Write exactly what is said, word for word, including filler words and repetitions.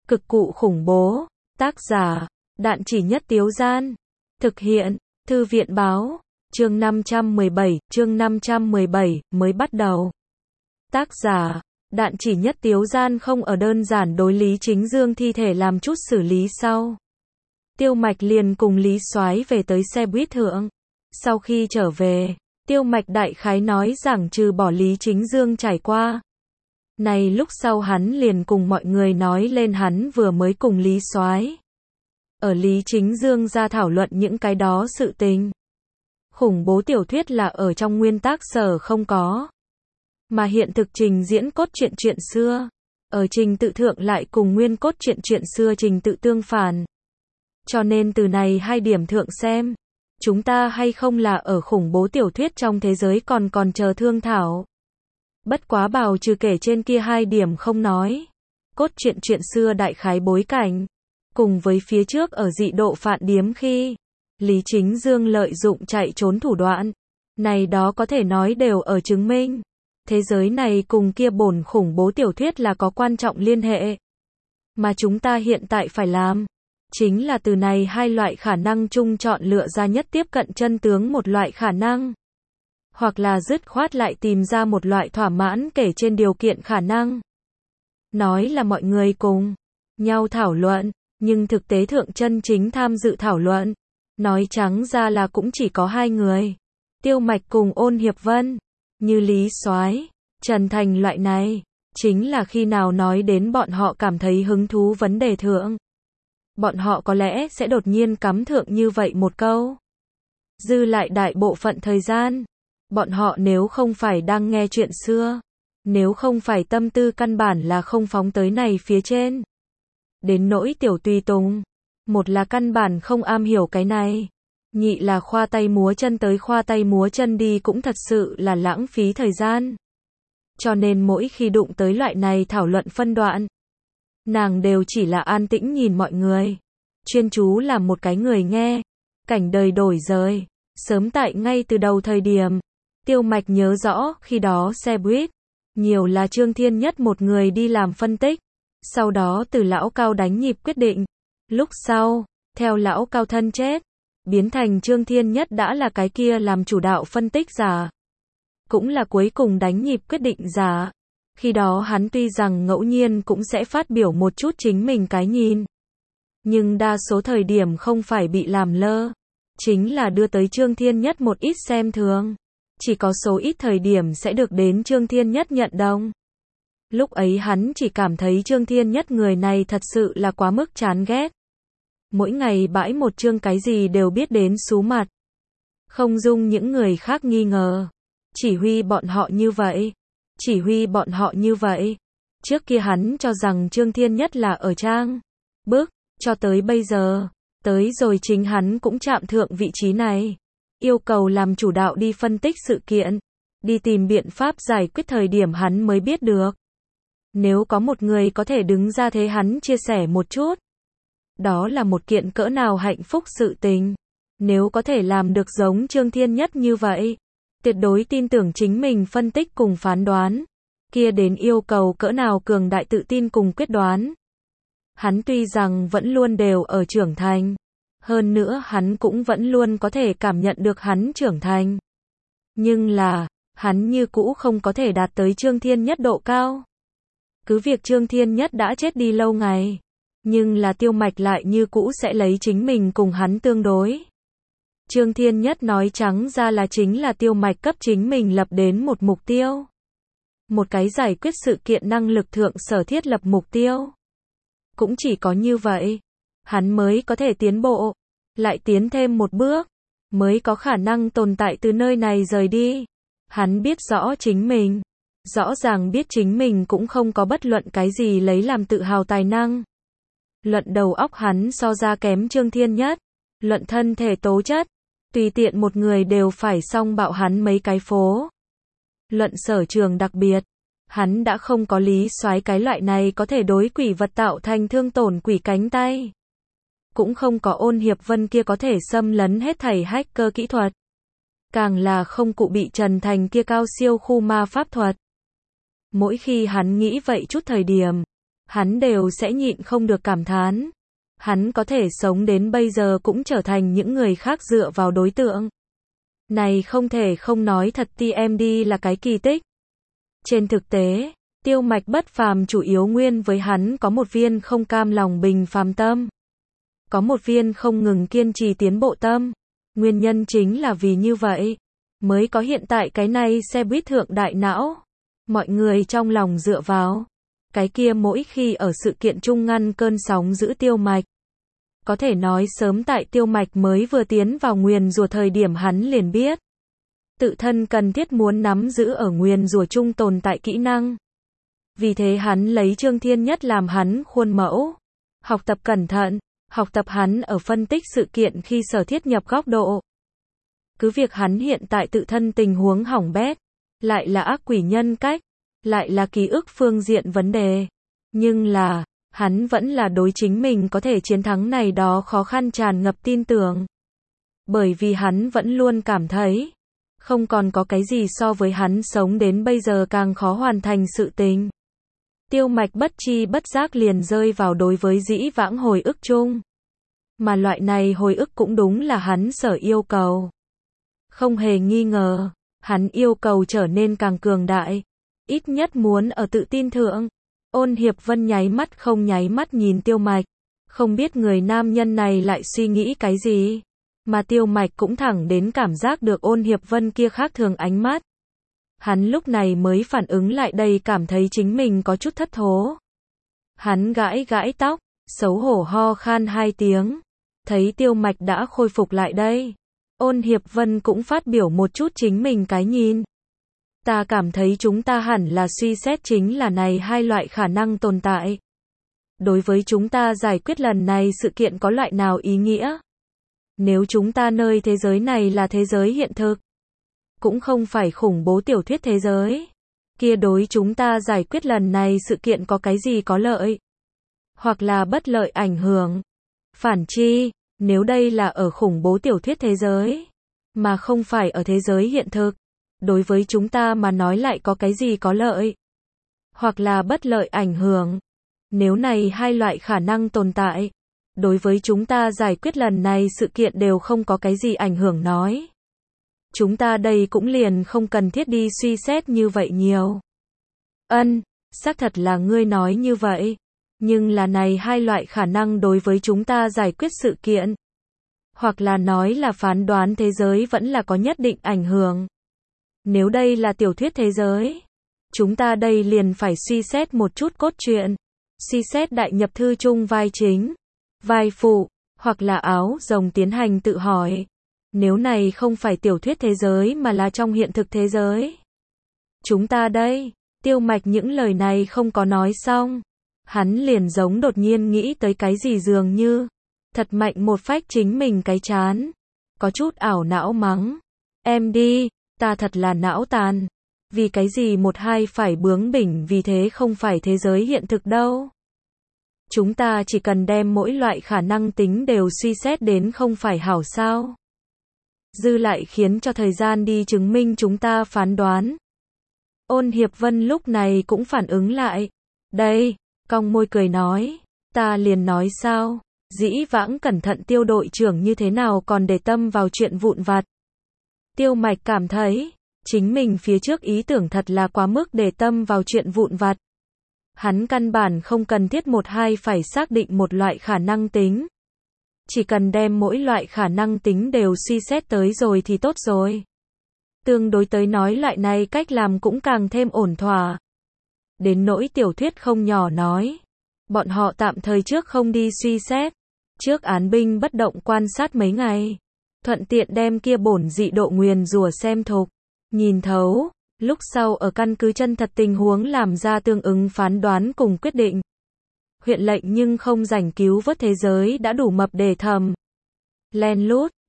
Cực cụ khủng bố. Tác giả, Đạn Chỉ Nhất Tiếu Gian. Thực hiện, Thư viện Báo. Chương năm trăm mười bảy, chương năm trăm mười bảy, mới bắt đầu. Tác giả, Đạn Chỉ Nhất Tiếu Gian không ở đơn giản đối Lý Chính Dương thi thể làm chút xử lý sau. Tiêu Mạch liền cùng Lý Soái về tới xe buýt thượng. Sau khi trở về, Tiêu Mạch đại khái nói rằng trừ bỏ Lý Chính Dương trải qua. Này lúc sau hắn liền cùng mọi người nói lên hắn vừa mới cùng Lý Soái ở Lý Chính Dương ra thảo luận những cái đó sự tình. Khủng bố tiểu thuyết là ở trong nguyên tác sở không có. Mà hiện thực trình diễn cốt truyện chuyện xưa. Ở trình tự thượng lại cùng nguyên cốt truyện chuyện xưa trình tự tương phản. Cho nên từ này hai điểm thượng xem. Chúng ta hay không là ở khủng bố tiểu thuyết trong thế giới còn còn chờ thương thảo. Bất quá bào trừ kể trên kia hai điểm không nói. Cốt truyện chuyện xưa đại khái bối cảnh. Cùng với phía trước ở dị độ phạn điếm khi Lý Chính Dương lợi dụng chạy trốn thủ đoạn. Này đó có thể nói đều ở chứng minh. Thế giới này cùng kia bổn khủng bố tiểu thuyết là có quan trọng liên hệ. Mà chúng ta hiện tại phải làm. Chính là từ này hai loại khả năng chung chọn lựa ra nhất tiếp cận chân tướng một loại khả năng. Hoặc là dứt khoát lại tìm ra một loại thỏa mãn kể trên điều kiện khả năng. Nói là mọi người cùng nhau thảo luận, nhưng thực tế thượng chân chính tham dự thảo luận. Nói trắng ra là cũng chỉ có hai người. Tiêu Mạch cùng Ôn Hiệp Vân. Như Lý Soái, Trần Thành loại này. Chính là khi nào nói đến bọn họ cảm thấy hứng thú vấn đề thượng. Bọn họ có lẽ sẽ đột nhiên cắm thượng như vậy một câu. Dư lại đại bộ phận thời gian. Bọn họ nếu không phải đang nghe chuyện xưa. Nếu không phải tâm tư căn bản là không phóng tới này phía trên. Đến nỗi tiểu tùy tùng. Một là căn bản không am hiểu cái này. Nhị là khoa tay múa chân tới khoa tay múa chân đi cũng thật sự là lãng phí thời gian. Cho nên mỗi khi đụng tới loại này thảo luận phân đoạn. Nàng đều chỉ là an tĩnh nhìn mọi người. Chuyên chú làm một cái người nghe. Cảnh đời đổi rời. Sớm tại ngay từ đầu thời điểm. Tiêu Mạch nhớ rõ khi đó xe buýt. Nhiều là Trương Thiên Nhất một người đi làm phân tích. Sau đó từ lão Cao đánh nhịp quyết định. Lúc sau, theo lão Cao thân chết. Biến thành Trương Thiên Nhất đã là cái kia làm chủ đạo phân tích giả. Cũng là cuối cùng đánh nhịp quyết định giả. Khi đó hắn tuy rằng ngẫu nhiên cũng sẽ phát biểu một chút chính mình cái nhìn. Nhưng đa số thời điểm không phải bị làm lơ. Chính là đưa tới Trương Thiên Nhất một ít xem thường. Chỉ có số ít thời điểm sẽ được đến Trương Thiên Nhất nhận đồng. Lúc ấy hắn chỉ cảm thấy Trương Thiên Nhất người này thật sự là quá mức chán ghét. Mỗi ngày bãi một chương cái gì đều biết đến xú mặt. Không dung những người khác nghi ngờ. Chỉ huy bọn họ như vậy. Chỉ huy bọn họ như vậy. Trước kia hắn cho rằng Trương Thiên Nhất là ở trang. Bước, cho tới bây giờ. Tới rồi chính hắn cũng chạm thượng vị trí này. Yêu cầu làm chủ đạo đi phân tích sự kiện. Đi tìm biện pháp giải quyết thời điểm hắn mới biết được. Nếu có một người có thể đứng ra thế hắn chia sẻ một chút. Đó là một kiện cỡ nào hạnh phúc sự tình. Nếu có thể làm được giống Trương Thiên Nhất như vậy. Tuyệt đối tin tưởng chính mình phân tích cùng phán đoán. Kia đến yêu cầu cỡ nào cường đại tự tin cùng quyết đoán. Hắn tuy rằng vẫn luôn đều ở trưởng thành. Hơn nữa hắn cũng vẫn luôn có thể cảm nhận được hắn trưởng thành. Nhưng là, hắn như cũ không có thể đạt tới Trương Thiên Nhất độ cao. Cứ việc Trương Thiên Nhất đã chết đi lâu ngày. Nhưng là Tiêu Mạch lại như cũ sẽ lấy chính mình cùng hắn tương đối. Trương Thiên Nhất nói trắng ra là chính là Tiêu Mạch cấp chính mình lập đến một mục tiêu. Một cái giải quyết sự kiện năng lực thượng sở thiết lập mục tiêu. Cũng chỉ có như vậy. Hắn mới có thể tiến bộ. Lại tiến thêm một bước. Mới có khả năng tồn tại từ nơi này rời đi. Hắn biết rõ chính mình. Rõ ràng biết chính mình cũng không có bất luận cái gì lấy làm tự hào tài năng. Luận đầu óc hắn so ra kém Trương Thiên Nhất. Luận thân thể tố chất. Tùy tiện một người đều phải song bạo hắn mấy cái phố. Luận sở trường đặc biệt. Hắn đã không có Lý Soái cái loại này có thể đối quỷ vật tạo thành thương tổn quỷ cánh tay. Cũng không có Ôn Hiệp Vân kia có thể xâm lấn hết thảy hacker kỹ thuật. Càng là không cụ bị Trần Thành kia cao siêu khu ma pháp thuật. Mỗi khi hắn nghĩ vậy chút thời điểm. hắn đều sẽ nhịn không được cảm thán. Hắn có thể sống đến bây giờ cũng trở thành những người khác dựa vào đối tượng. Này không thể không nói thật tê em đê là cái kỳ tích. Trên thực tế, Tiêu Mạch bất phàm chủ yếu nguyên với hắn có một viên không cam lòng bình phàm tâm. Có một viên không ngừng kiên trì tiến bộ tâm. Nguyên nhân chính là vì như vậy, mới có hiện tại cái này xe buýt thượng đại não. Mọi người trong lòng dựa vào. Cái kia mỗi khi ở sự kiện chung ngăn cơn sóng giữ Tiêu Mạch. Có thể nói sớm tại Tiêu Mạch mới vừa tiến vào nguyền rủa thời điểm hắn liền biết. Tự thân cần thiết muốn nắm giữ ở nguyền rủa chung tồn tại kỹ năng. Vì thế hắn lấy Trương Thiên Nhất làm hắn khuôn mẫu. Học tập cẩn thận, học tập hắn ở phân tích sự kiện khi sở thiết nhập góc độ. Cứ việc hắn hiện tại tự thân tình huống hỏng bét, lại là ác quỷ nhân cách, lại là ký ức phương diện vấn đề. Nhưng là, hắn vẫn là đối chính mình có thể chiến thắng này đó khó khăn tràn ngập tin tưởng. Bởi vì hắn vẫn luôn cảm thấy, không còn có cái gì so với hắn sống đến bây giờ càng khó hoàn thành sự tình. Tiêu Mạch bất chi bất giác liền rơi vào đối với dĩ vãng hồi ức chung. Mà loại này hồi ức cũng đúng là hắn sở yêu cầu. Không hề nghi ngờ, hắn yêu cầu trở nên càng cường đại. Ít nhất muốn ở tự tin thượng. Ôn Hiệp Vân nháy mắt không nháy mắt nhìn Tiêu Mạch. Không biết người nam nhân này lại suy nghĩ cái gì. Mà Tiêu Mạch cũng thẳng đến cảm giác được Ôn Hiệp Vân kia khác thường ánh mắt. Hắn lúc này mới phản ứng lại đây, cảm thấy chính mình có chút thất thố. Hắn gãi gãi tóc, xấu hổ ho khan hai tiếng. Thấy Tiêu Mạch đã khôi phục lại đây. Ôn Hiệp Vân cũng phát biểu một chút chính mình cái nhìn. Ta cảm thấy chúng ta hẳn là suy xét chính là này hai loại khả năng tồn tại. Đối với chúng ta giải quyết lần này sự kiện có loại nào ý nghĩa? Nếu chúng ta nơi thế giới này là thế giới hiện thực, cũng không phải khủng bố tiểu thuyết thế giới, kia đối chúng ta giải quyết lần này sự kiện có cái gì có lợi, hoặc là bất lợi ảnh hưởng. Phản chi, nếu đây là ở khủng bố tiểu thuyết thế giới, mà không phải ở thế giới hiện thực, đối với chúng ta mà nói lại có cái gì có lợi, hoặc là bất lợi ảnh hưởng. Nếu này hai loại khả năng tồn tại, đối với chúng ta giải quyết lần này sự kiện đều không có cái gì ảnh hưởng nói. Chúng ta đây cũng liền không cần thiết đi suy xét như vậy nhiều. Ân, xác thật là ngươi nói như vậy. Nhưng là này hai loại khả năng đối với chúng ta giải quyết sự kiện, hoặc là nói là phán đoán thế giới vẫn là có nhất định ảnh hưởng. Nếu đây là tiểu thuyết thế giới, chúng ta đây liền phải suy xét một chút cốt truyện, suy xét đại nhập thư chung vai chính, vai phụ, hoặc là áo rồng tiến hành tự hỏi. Nếu này không phải tiểu thuyết thế giới mà là trong hiện thực thế giới. Chúng ta đây, Tiêu Mạch những lời này không có nói xong. Hắn liền giống đột nhiên nghĩ tới cái gì dường như. Thật mạnh một phách chính mình cái chán. Có chút ảo não mắng. Em đi, ta thật là não tàn. Vì cái gì một hai phải bướng bỉnh vì thế không phải thế giới hiện thực đâu. Chúng ta chỉ cần đem mỗi loại khả năng tính đều suy xét đến không phải hảo sao. Dư lại khiến cho thời gian đi chứng minh chúng ta phán đoán. Ôn Hiệp Vân lúc này cũng phản ứng lại. Đây, cong môi cười nói. Ta liền nói sao, dĩ vãng cẩn thận Tiêu đội trưởng như thế nào còn để tâm vào chuyện vụn vặt. Tiêu Mạch cảm thấy, chính mình phía trước ý tưởng thật là quá mức để tâm vào chuyện vụn vặt. Hắn căn bản không cần thiết một hai phải xác định một loại khả năng tính. Chỉ cần đem mỗi loại khả năng tính đều suy xét tới rồi thì tốt rồi. Tương đối tới nói loại này cách làm cũng càng thêm ổn thỏa. Đến nỗi tiểu thuyết không nhỏ nói. Bọn họ tạm thời trước không đi suy xét. Trước án binh bất động quan sát mấy ngày. Thuận tiện đem kia bổn dị độ nguyền rủa xem thục. Nhìn thấu. Lúc sau ở căn cứ chân thật tình huống làm ra tương ứng phán đoán cùng quyết định. Huyện lệnh nhưng không rảnh cứu vớt thế giới đã đủ mập để thầm. Len lút,